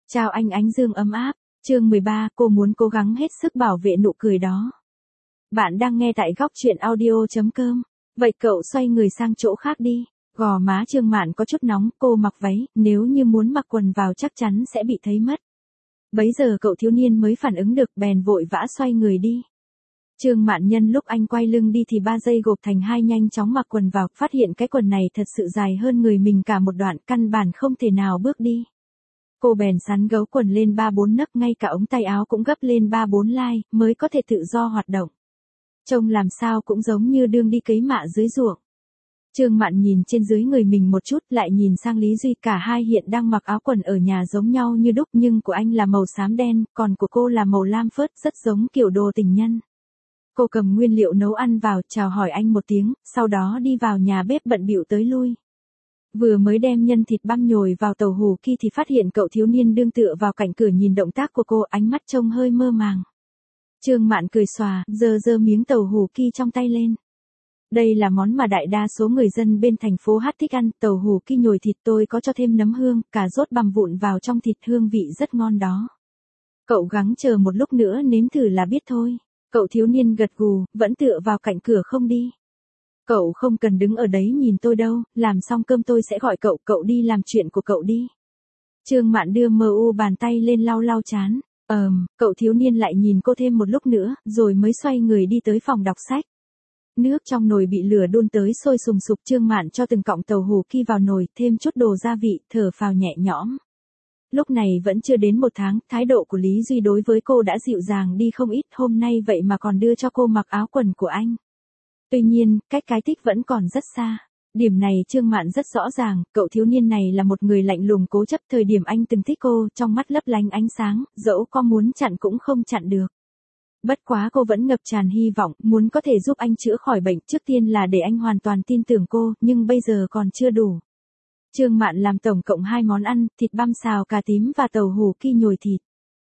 Chào anh ánh dương ấm áp, chương 13, cô muốn cố gắng hết sức bảo vệ nụ cười đó. Bạn đang nghe tại góc chuyện audio.com. Vậy cậu xoay người sang chỗ khác đi. Gò má Trương Mạn có chút nóng, cô mặc váy, nếu như muốn mặc quần vào chắc chắn sẽ bị thấy mất. Bấy giờ cậu thiếu niên mới phản ứng được, bèn vội vã xoay người đi. Trương Mạn nhân lúc anh quay lưng đi thì 3 giây gộp thành 2 nhanh chóng mặc quần vào, phát hiện cái quần này thật sự dài hơn người mình cả một đoạn, căn bản không thể nào bước đi. Cô bèn sắn gấu quần lên 3-4 nấc, ngay cả ống tay áo cũng gấp lên 3-4 lai, mới có thể tự do hoạt động. Trông làm sao cũng giống như đương đi cấy mạ dưới ruộng. Trương Mạn nhìn trên dưới người mình một chút, lại nhìn sang Lý Duy, cả hai hiện đang mặc áo quần ở nhà giống nhau như đúc, nhưng của anh là màu xám đen, còn của cô là màu lam phớt, rất giống kiểu đồ tình nhân. Cô cầm nguyên liệu nấu ăn vào, chào hỏi anh một tiếng, sau đó đi vào nhà bếp bận bịu tới lui. Vừa mới đem nhân thịt băm nhồi vào tàu hủ ki thì phát hiện cậu thiếu niên đương tựa vào cạnh cửa nhìn động tác của cô, ánh mắt trông hơi mơ màng. Trương Mạn cười xòa, giơ miếng tàu hủ ki trong tay lên. Đây là món mà đại đa số người dân bên thành phố Hát thích ăn, tàu hủ ki nhồi thịt, tôi có cho thêm nấm hương, cà rốt bằm vụn vào trong thịt, hương vị rất ngon đó. Cậu gắng chờ một lúc nữa nếm thử là biết thôi. Cậu thiếu niên gật gù, vẫn tựa vào cạnh cửa không đi. Cậu không cần đứng ở đấy nhìn tôi đâu, làm xong cơm tôi sẽ gọi cậu đi làm chuyện của cậu đi. Trương Mạn đưa bàn tay lên lau lau trán. Cậu thiếu niên lại nhìn cô thêm một lúc nữa, rồi mới xoay người đi tới phòng đọc sách. Nước trong nồi bị lửa đun tới sôi sùng sục, Trương Mạn cho từng cọng tàu hủ ki vào nồi, thêm chút đồ gia vị, thở phào nhẹ nhõm. Lúc này vẫn chưa đến 1 tháng, thái độ của Lý Duy đối với cô đã dịu dàng đi không ít, hôm nay vậy mà còn đưa cho cô mặc áo quần của anh. Tuy nhiên, cách cái thích vẫn còn rất xa. Điểm này Trương Mạn rất rõ ràng, cậu thiếu niên này là một người lạnh lùng cố chấp, thời điểm anh từng thích cô, trong mắt lấp lánh ánh sáng, dẫu có muốn chặn cũng không chặn được. Bất quá cô vẫn ngập tràn hy vọng, muốn có thể giúp anh chữa khỏi bệnh, trước tiên là để anh hoàn toàn tin tưởng cô, nhưng bây giờ còn chưa đủ. Trương Mạn làm tổng cộng 2 món ăn, thịt băm xào cà tím và tàu hủ ki nhồi thịt.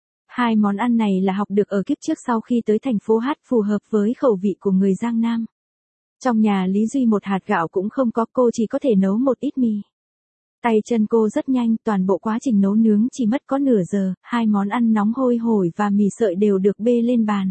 2 món ăn này là học được ở kiếp trước sau khi tới thành phố Hát, phù hợp với khẩu vị của người Giang Nam. Trong nhà Lý Duy một hạt gạo cũng không có, cô chỉ có thể nấu một ít mì. Tay chân cô rất nhanh, toàn bộ quá trình nấu nướng chỉ mất có nửa giờ, 2 món ăn nóng hôi hổi và mì sợi đều được bê lên bàn.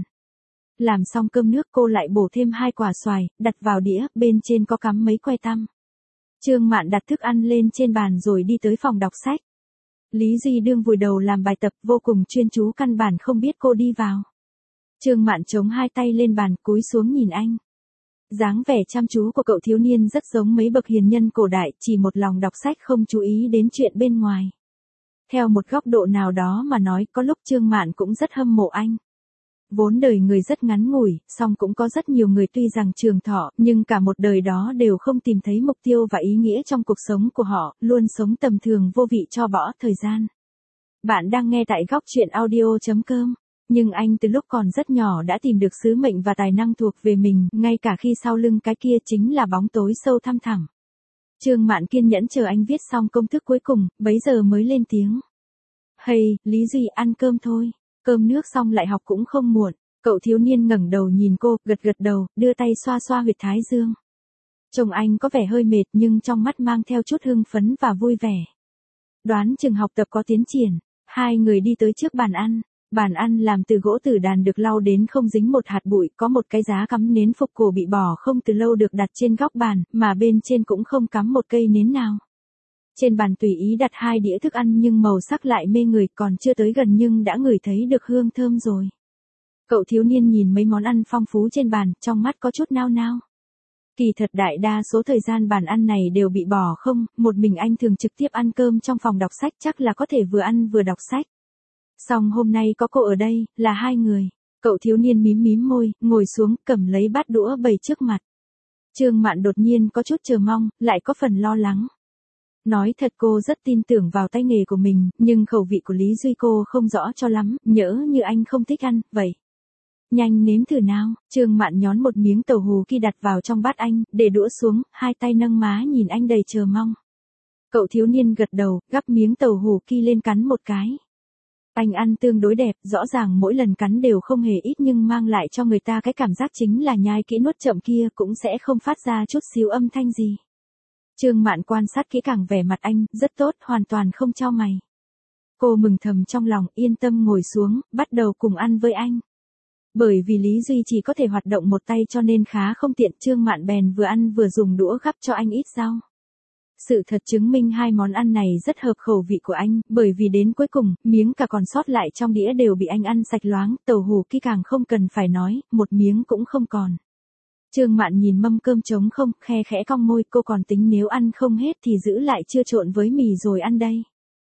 Làm xong cơm nước cô lại bổ thêm 2 quả xoài, đặt vào đĩa, bên trên có cắm mấy que tăm. Trương Mạn đặt thức ăn lên trên bàn rồi đi tới phòng đọc sách. Lý Duy đương vùi đầu làm bài tập, vô cùng chuyên chú, căn bản không biết cô đi vào. Trương Mạn chống 2 tay lên bàn, cúi xuống nhìn anh. Dáng vẻ chăm chú của cậu thiếu niên rất giống mấy bậc hiền nhân cổ đại, chỉ một lòng đọc sách không chú ý đến chuyện bên ngoài. Theo một góc độ nào đó mà nói, có lúc Trương Mạn cũng rất hâm mộ anh. Vốn đời người rất ngắn ngủi, song cũng có rất nhiều người tuy rằng trường thọ, nhưng cả một đời đó đều không tìm thấy mục tiêu và ý nghĩa trong cuộc sống của họ, luôn sống tầm thường vô vị cho bỏ thời gian. Bạn đang nghe tại góc chuyện audio.com. Nhưng anh từ lúc còn rất nhỏ đã tìm được sứ mệnh và tài năng thuộc về mình, ngay cả khi sau lưng cái kia chính là bóng tối sâu thăm thẳm. Trương Mạn kiên nhẫn chờ anh viết xong công thức cuối cùng, bấy giờ mới lên tiếng. Hay, Lý Duy, ăn cơm thôi. Cơm nước xong lại học cũng không muộn. Cậu thiếu niên ngẩng đầu nhìn cô, gật đầu, đưa tay xoa xoa huyệt thái dương. Trông anh có vẻ hơi mệt nhưng trong mắt mang theo chút hưng phấn và vui vẻ. Đoán chừng học tập có tiến triển. 2 người đi tới trước bàn ăn. Bàn ăn làm từ gỗ tử đàn được lau đến không dính một hạt bụi, có một cái giá cắm nến phục cổ bị bỏ không từ lâu được đặt trên góc bàn, mà bên trên cũng không cắm một cây nến nào. Trên bàn tùy ý đặt 2 đĩa thức ăn nhưng màu sắc lại mê người, còn chưa tới gần nhưng đã ngửi thấy được hương thơm rồi. Cậu thiếu niên nhìn mấy món ăn phong phú trên bàn, trong mắt có chút nao nao. Kỳ thật đại đa số thời gian bàn ăn này đều bị bỏ không, một mình anh thường trực tiếp ăn cơm trong phòng đọc sách, chắc là có thể vừa ăn vừa đọc sách. Song hôm nay có cô ở đây, là 2 người. Cậu thiếu niên mím môi, ngồi xuống, cầm lấy bát đũa bày trước mặt. Trương Mạn đột nhiên có chút chờ mong, lại có phần lo lắng. Nói thật cô rất tin tưởng vào tay nghề của mình, nhưng khẩu vị của Lý Duy cô không rõ cho lắm, nhỡ như anh không thích ăn, vậy. Nhanh nếm thử nào. Trương Mạn nhón một miếng tàu hủ ki đặt vào trong bát anh, để đũa xuống, 2 tay nâng má nhìn anh đầy chờ mong. Cậu thiếu niên gật đầu, gắp miếng tàu hủ ki lên cắn một cái. Anh ăn tương đối đẹp, rõ ràng mỗi lần cắn đều không hề ít nhưng mang lại cho người ta cái cảm giác chính là nhai kỹ nuốt chậm kia cũng sẽ không phát ra chút xíu âm thanh gì. Trương Mạn quan sát kỹ càng vẻ mặt anh, rất tốt, hoàn toàn không chau mày. Cô mừng thầm trong lòng, yên tâm ngồi xuống, bắt đầu cùng ăn với anh. Bởi vì Lý Duy chỉ có thể hoạt động một tay cho nên khá không tiện, Trương Mạn bèn vừa ăn vừa dùng đũa gắp cho anh ít rau. Sự thật chứng minh hai món ăn này rất hợp khẩu vị của anh, bởi vì đến cuối cùng, miếng cả còn sót lại trong đĩa đều bị anh ăn sạch loáng, tàu hù kia càng không cần phải nói, một miếng cũng không còn. Trương Mạn nhìn mâm cơm trống không, khe khẽ cong môi, cô còn tính nếu ăn không hết thì giữ lại chưa trộn với mì rồi ăn đây.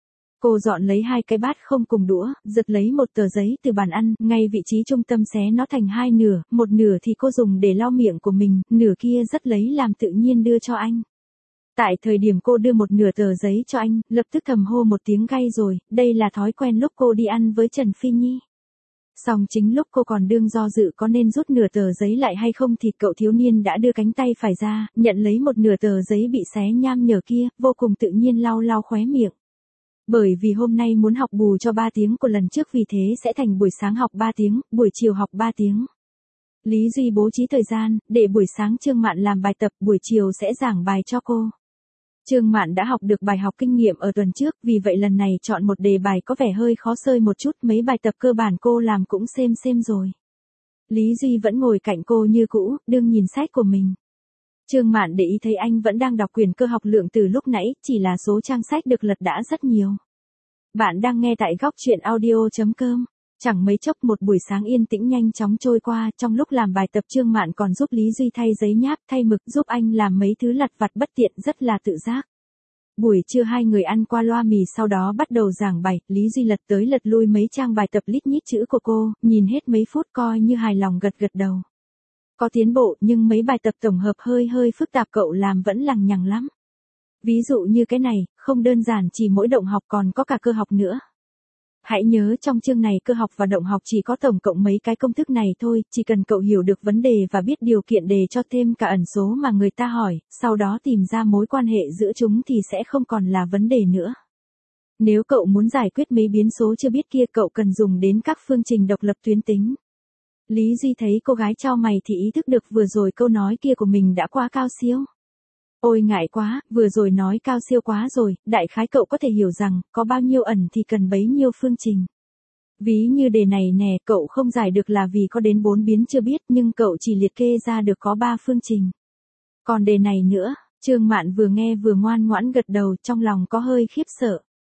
Cô dọn lấy hai cái bát không cùng đũa, giật lấy một tờ giấy từ bàn ăn, ngay vị trí trung tâm xé nó thành hai nửa, một nửa thì cô dùng để lau miệng của mình, nửa kia rất lấy làm tự nhiên đưa cho anh. Tại thời điểm cô đưa một nửa tờ giấy cho anh, lập tức thầm hô một tiếng gay rồi, đây là thói quen lúc cô đi ăn với Trần Phi Nhi. Song chính lúc cô còn đương do dự có nên rút nửa tờ giấy lại hay không thì cậu thiếu niên đã đưa cánh tay phải ra, nhận lấy một nửa tờ giấy bị xé nham nhở kia, vô cùng tự nhiên lau lau khóe miệng. Bởi vì hôm nay muốn học bù cho 3 tiếng của lần trước, vì thế sẽ thành buổi sáng học 3 tiếng, buổi chiều học 3 tiếng. Lý Duy bố trí thời gian, để buổi sáng Trương Mạn làm bài tập, buổi chiều sẽ giảng bài cho cô. Trương Mạn đã học được bài học kinh nghiệm ở tuần trước, vì vậy lần này chọn một đề bài có vẻ hơi khó xơi một chút, mấy bài tập cơ bản cô làm cũng xem rồi. Lý Duy vẫn ngồi cạnh cô như cũ, đương nhìn sách của mình. Trương Mạn để ý thấy anh vẫn đang đọc quyển cơ học lượng từ lúc nãy, chỉ là số trang sách được lật đã rất nhiều. Bạn đang nghe tại góc truyện audio.com. Chẳng mấy chốc một buổi sáng yên tĩnh nhanh chóng trôi qua, trong lúc làm bài tập Trương Mạn còn giúp Lý Duy thay giấy nháp, thay mực, giúp anh làm mấy thứ lặt vặt bất tiện, rất là tự giác. Buổi trưa hai người ăn qua loa mì, sau đó bắt đầu giảng bài, Lý Duy lật tới lật lui mấy trang bài tập lít nhít chữ của cô, nhìn hết mấy phút coi như hài lòng gật gật đầu. Có tiến bộ, nhưng mấy bài tập tổng hợp hơi phức tạp cậu làm vẫn lằng nhằng lắm. Ví dụ như cái này, không đơn giản chỉ mỗi động học còn có cả cơ học nữa. Hãy nhớ trong chương này cơ học và động học chỉ có tổng cộng mấy cái công thức này thôi, chỉ cần cậu hiểu được vấn đề và biết điều kiện đề cho thêm cả ẩn số mà người ta hỏi, sau đó tìm ra mối quan hệ giữa chúng thì sẽ không còn là vấn đề nữa. Nếu cậu muốn giải quyết mấy biến số chưa biết kia, cậu cần dùng đến các phương trình độc lập tuyến tính. Lý Duy thấy cô gái chau mày thì ý thức được vừa rồi câu nói kia của mình đã quá cao siêu. Ôi ngại quá, vừa rồi nói cao siêu quá rồi, đại khái cậu có thể hiểu rằng, có bao nhiêu ẩn thì cần bấy nhiêu phương trình. Ví như đề này nè, cậu không giải được là vì có đến 4 biến chưa biết, nhưng cậu chỉ liệt kê ra được có 3 phương trình. Còn đề này nữa, Trương Mạn vừa nghe vừa ngoan ngoãn gật đầu, trong lòng có hơi khiếp sợ.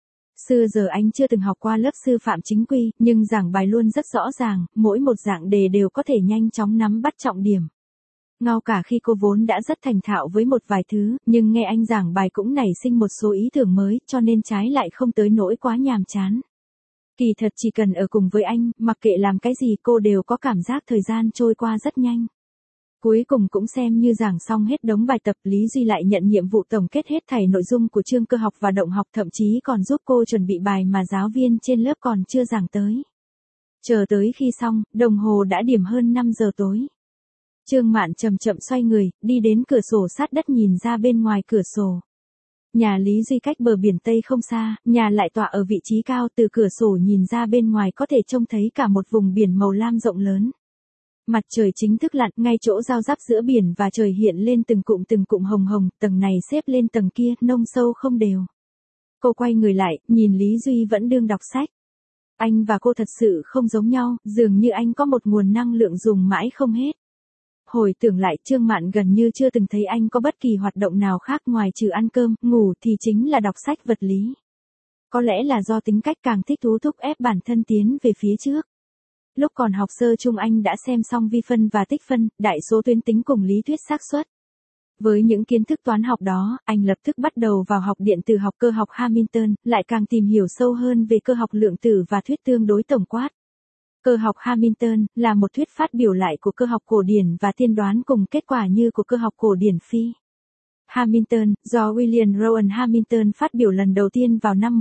Xưa giờ anh chưa từng học qua lớp sư phạm chính quy, nhưng giảng bài luôn rất rõ ràng, mỗi một dạng đề đều có thể nhanh chóng nắm bắt trọng điểm. Ngay cả khi cô vốn đã rất thành thạo với một vài thứ, nhưng nghe anh giảng bài cũng nảy sinh một số ý tưởng mới, cho nên trái lại không tới nỗi quá nhàm chán. Kỳ thật chỉ cần ở cùng với anh, mặc kệ làm cái gì cô đều có cảm giác thời gian trôi qua rất nhanh. Cuối cùng cũng xem như giảng xong hết đống bài tập, Lý Duy lại nhận nhiệm vụ tổng kết hết thảy nội dung của chương cơ học và động học, thậm chí còn giúp cô chuẩn bị bài mà giáo viên trên lớp còn chưa giảng tới. Chờ tới khi xong, đồng hồ đã điểm hơn 5 giờ tối. Trương Mạn chậm chậm xoay người, đi đến cửa sổ sát đất nhìn ra bên ngoài cửa sổ. Nhà Lý Duy cách bờ biển Tây không xa, nhà lại tọa ở vị trí cao, từ cửa sổ nhìn ra bên ngoài có thể trông thấy cả một vùng biển màu lam rộng lớn. Mặt trời chính thức lặn, ngay chỗ giao giáp giữa biển và trời hiện lên từng cụm hồng hồng, tầng này xếp lên tầng kia, nông sâu không đều. Cô quay người lại, nhìn Lý Duy vẫn đương đọc sách. Anh và cô thật sự không giống nhau, dường như anh có một nguồn năng lượng dùng mãi không hết. Hồi tưởng lại, Trương Mạn gần như chưa từng thấy anh có bất kỳ hoạt động nào khác ngoài trừ ăn cơm, ngủ thì chính là đọc sách vật lý. Có lẽ là do tính cách càng thích thú thúc ép bản thân tiến về phía trước. Lúc còn học sơ trung anh đã xem xong vi phân và tích phân, đại số tuyến tính cùng lý thuyết xác suất. Với những kiến thức toán học đó, anh lập tức bắt đầu vào học điện tử học cơ học Hamilton, lại càng tìm hiểu sâu hơn về cơ học lượng tử và thuyết tương đối tổng quát. Cơ học Hamilton là một thuyết phát biểu lại của cơ học cổ điển và tiên đoán cùng kết quả như của cơ học cổ điển phi. Hamilton, do William Rowan Hamilton phát biểu lần đầu tiên vào năm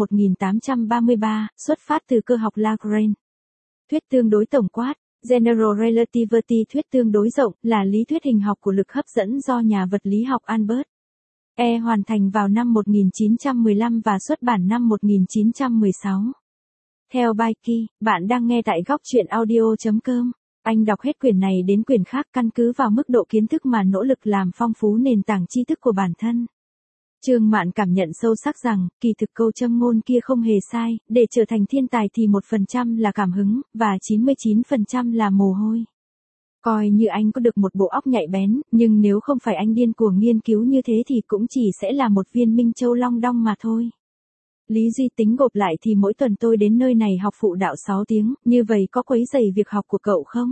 1833, xuất phát từ cơ học Lagrange. Thuyết tương đối tổng quát, General Relativity thuyết tương đối rộng, là lý thuyết hình học của lực hấp dẫn do nhà vật lý học Albert E hoàn thành vào năm 1915 và xuất bản năm 1916. Theo Baiki, bạn đang nghe tại góc truyện audio.com. Anh đọc hết quyển này đến quyển khác, căn cứ vào mức độ kiến thức mà nỗ lực làm phong phú nền tảng tri thức của bản thân. Trương Mạn cảm nhận sâu sắc rằng, kỳ thực câu châm ngôn kia không hề sai, để trở thành thiên tài thì 1% là cảm hứng, và 99% là mồ hôi. Coi như anh có được một bộ óc nhạy bén, nhưng nếu không phải anh điên cuồng nghiên cứu như thế thì cũng chỉ sẽ là một viên minh châu long đong mà thôi. Lý Duy tính gộp lại thì mỗi tuần tôi đến nơi này học phụ đạo 6 tiếng, như vậy có quấy rầy việc học của cậu không?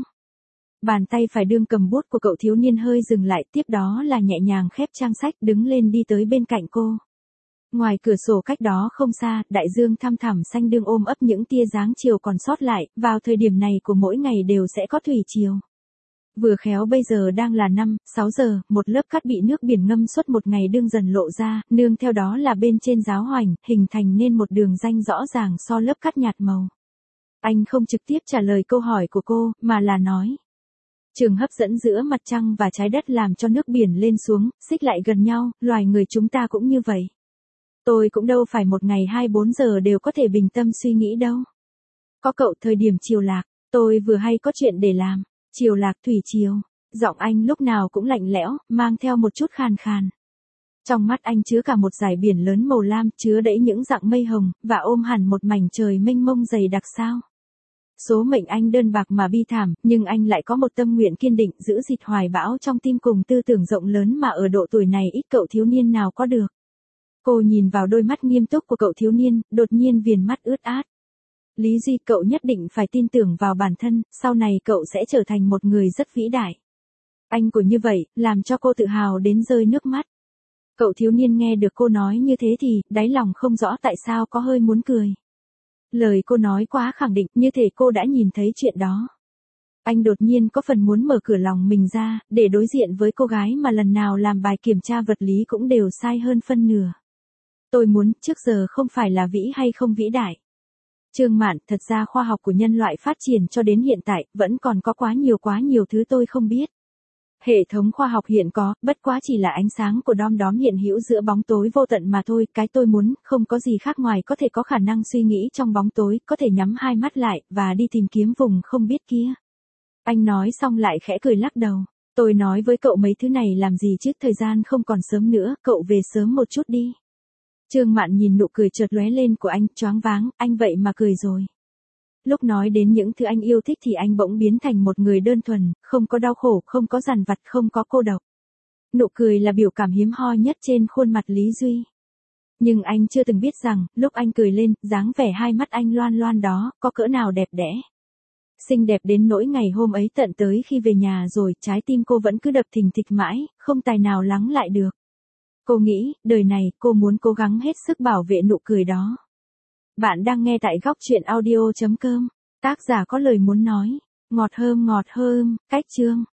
Bàn tay phải đương cầm bút của cậu thiếu niên hơi dừng lại, tiếp đó là nhẹ nhàng khép trang sách, đứng lên đi tới bên cạnh cô. Ngoài cửa sổ cách đó không xa, đại dương thăm thẳm xanh đương ôm ấp những tia dáng chiều còn sót lại, vào thời điểm này của mỗi ngày đều sẽ có thủy triều. Vừa khéo bây giờ đang là 5-6 giờ, một lớp cát bị nước biển ngâm suốt một ngày đương dần lộ ra, nương theo đó là bên trên giáo hoành, hình thành nên một đường ranh rõ ràng so lớp cát nhạt màu. Anh không trực tiếp trả lời câu hỏi của cô, mà là nói. Trường hấp dẫn giữa mặt trăng và trái đất làm cho nước biển lên xuống, xích lại gần nhau, loài người chúng ta cũng như vậy. Tôi cũng đâu phải một ngày 24 giờ đều có thể bình tâm suy nghĩ đâu. Có cậu thời điểm chiều lạc, tôi vừa hay có chuyện để làm. Chiều lạc thủy chiều, giọng anh lúc nào cũng lạnh lẽo, mang theo một chút khàn khàn. Trong mắt anh chứa cả một dải biển lớn màu lam, chứa đẫy những dạng mây hồng, và ôm hẳn một mảnh trời mênh mông dày đặc sao. Số mệnh anh đơn bạc mà bi thảm, nhưng anh lại có một tâm nguyện kiên định, giữ gìn hoài bão trong tim cùng tư tưởng rộng lớn mà ở độ tuổi này ít cậu thiếu niên nào có được. Cô nhìn vào đôi mắt nghiêm túc của cậu thiếu niên, đột nhiên viền mắt ướt át. Lý Duy, cậu nhất định phải tin tưởng vào bản thân, sau này cậu sẽ trở thành một người rất vĩ đại. Anh của như vậy, làm cho cô tự hào đến rơi nước mắt. Cậu thiếu niên nghe được cô nói như thế thì, đáy lòng không rõ tại sao có hơi muốn cười. Lời cô nói quá khẳng định, như thể cô đã nhìn thấy chuyện đó. Anh đột nhiên có phần muốn mở cửa lòng mình ra, để đối diện với cô gái mà lần nào làm bài kiểm tra vật lý cũng đều sai hơn phân nửa. Tôi muốn, trước giờ không phải là vĩ hay không vĩ đại. Trương Mạn, thật ra khoa học của nhân loại phát triển cho đến hiện tại, vẫn còn có quá nhiều thứ tôi không biết. Hệ thống khoa học hiện có, bất quá chỉ là ánh sáng của đom đóm hiện hữu giữa bóng tối vô tận mà thôi, cái tôi muốn, không có gì khác ngoài có thể có khả năng suy nghĩ trong bóng tối, có thể nhắm hai mắt lại, và đi tìm kiếm vùng không biết kia. Anh nói xong lại khẽ cười lắc đầu. Tôi nói với cậu mấy thứ này làm gì chứ, thời gian không còn sớm nữa, cậu về sớm một chút đi. Trương Mạn nhìn nụ cười chợt lóe lên của anh, choáng váng, anh vậy mà cười rồi. Lúc nói đến những thứ anh yêu thích thì anh bỗng biến thành một người đơn thuần, không có đau khổ, không có dằn vặt, không có cô độc. Nụ cười là biểu cảm hiếm hoi nhất trên khuôn mặt Lý Duy. Nhưng anh chưa từng biết rằng, lúc anh cười lên, dáng vẻ hai mắt anh loan loan đó, có cỡ nào đẹp đẽ. Xinh đẹp đến nỗi ngày hôm ấy tận tới khi về nhà rồi, trái tim cô vẫn cứ đập thình thịch mãi, không tài nào lắng lại được. Cô nghĩ, đời này, cô muốn cố gắng hết sức bảo vệ nụ cười đó. Bạn đang nghe tại góc truyện audio.com. Tác giả có lời muốn nói. Ngọt hơm, cách chương.